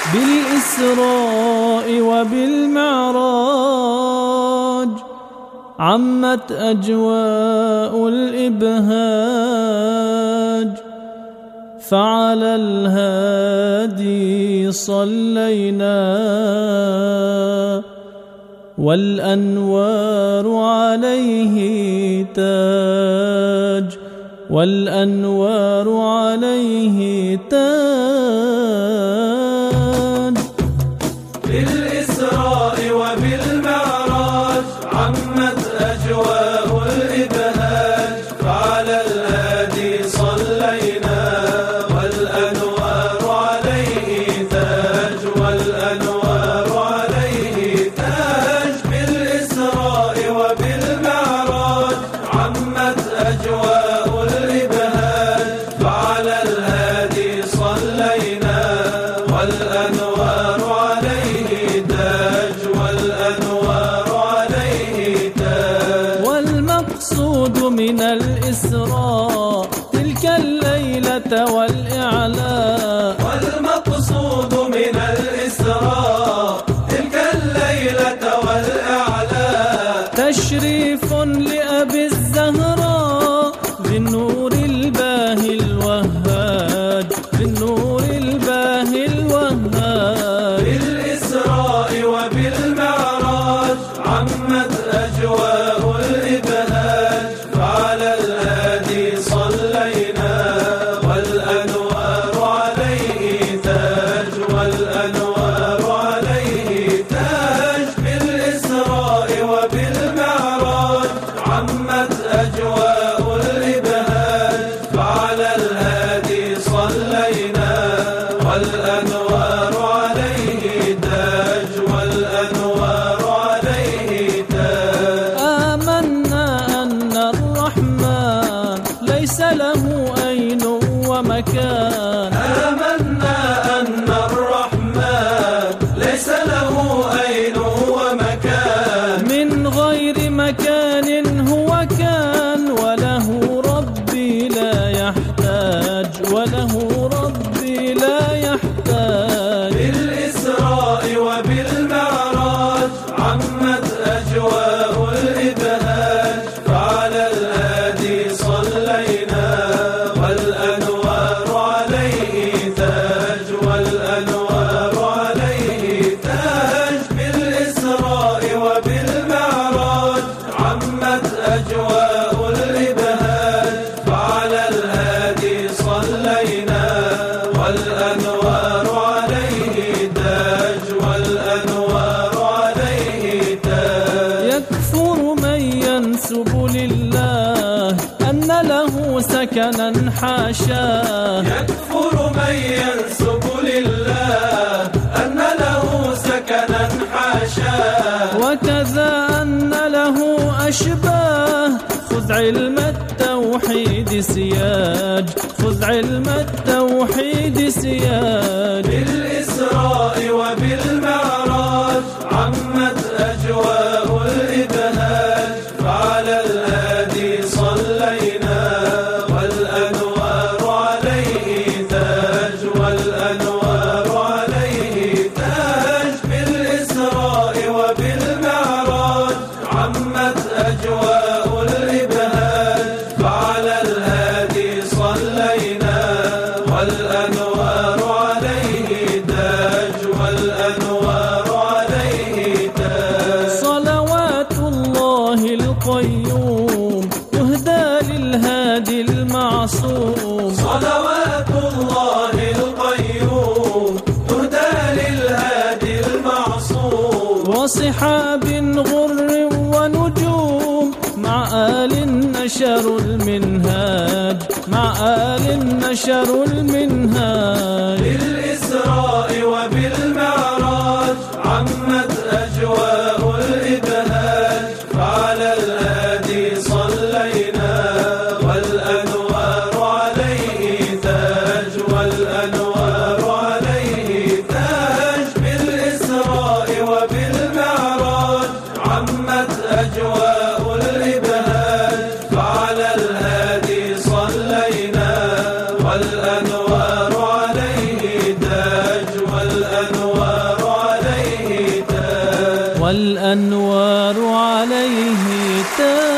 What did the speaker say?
بالإسراء وبالمعراج عمت أجواء الإبهاج، فعلى الهادي صلينا والأنوار عليه تاج، والأنوار عليه تاج. بالإسراء وبالمعراج عمت أجواء الإبهاج، فعلى الهادي صلينا والأنوار عليه تاج، والأنوار عليه تاج. بالإسراء وبالمعراج عمت أجواء الإبهاج، فعلى الهادي صلينا والأنوار عليه تاج، والأنوار عليه تاج. والمقصود من الإسراء تلك الليلة والإعلاء، والمقصود من الإسراء تلك الليلة والإعلاء، تشريف لأبي الزهراء بالنور الباهي الوهاج، بالنور الباهي الوهاج. بالإسراء وبالمعراج عمت أجواء الإبهاج، فعلى الهادي صلينا والأنوار عليه تاج، والأنوار عليه تاج. بالإسراء وبالمعراج عمت أجواء الإبهاج، فعلى الهادي صلينا والأنوار عليه تاج، والأنوار عليه تاج. آمنا أن الرحمن ليس له أين ومكان، آمنا أن الرحمن ليس له أين ومكان، من غير مكان هو كان، وله ربي لا يحتاج، وله ربي لا يحتاج. بالإسراء وبالمعراج عمت أجواء الإبهاج، فعلى الهادي صلينا والأنوار عليه تاج، والأنوار عليه تاج. بالإسراء وبالمعراج عمت أجواء الإبهاج، فعلى الهادي صلينا والأنوار عليه تاج، والأنوار عليه تاج. يكفر من ينسب لله أن له سكنا حاشاه، يكفر من ينسب لله أن له سكنا حاشاه، وكذا أن له أشباه. خذ علم التوحيد سياج، خذ علم التوحيد سياج. بالإسراء وبالمعراج عمت أجواء الإبهاج، فعلى الهادي صلينا والأنوار عليه تاج، والأنوار عليه تاج. بالإسراء وبالمعراج عمت أجواء الإبهاج، فعلى الهادي صلينا والأنوار عليه تاج، والأنوار عليه تاج. صلوات الله القيوم تهدى للهادي المعصوم، صلوات الله القيوم تهدى للهادي المعصوم، وصحاب غر ونجوم مع آل نشروا المنهاج، مع آل نشروا المنهاج. بالإسراء وبالمعراج عمت أجواء الإبهاج، فعلى الهادي صلينا والأنوار عليه تاج، والأنوار عليه تاج. بالإسراء وبالمعراج عمت أجواء الإبهاج، فعلى الهادي صلينا والأنوار عليه تاج. والأنوار عليه تاج. والأنوار عليه تاج.